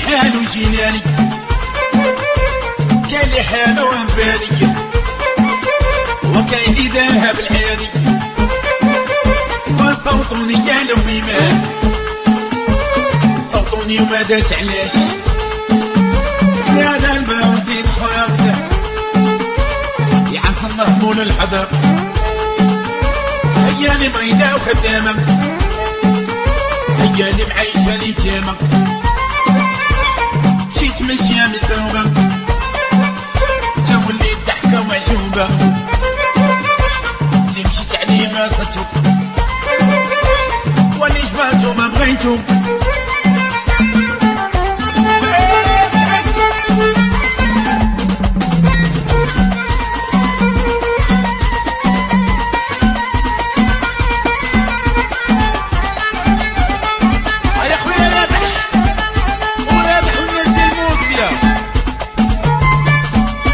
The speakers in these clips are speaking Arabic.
حال وجيناني كان لي حال وانبالي وكاين لي ذهب العالي وصوتوني يا لويمان صوتوني وما دات علاش يا ذا الماء وزيد خاطر يعصنا مول الحضر هياني مريضة وخدامة هياني معيشة اليتامى مشيت ماشية مزروبة تولي الضحكة معجوبة اللي مشيت عليه ما صدتو واللي جبرتو ما بغيتو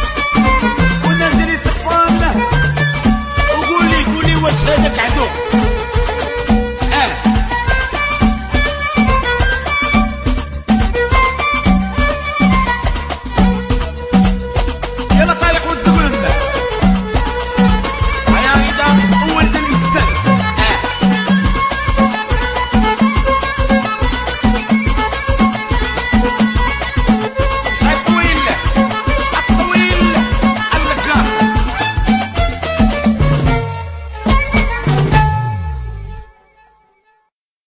هذاك عدو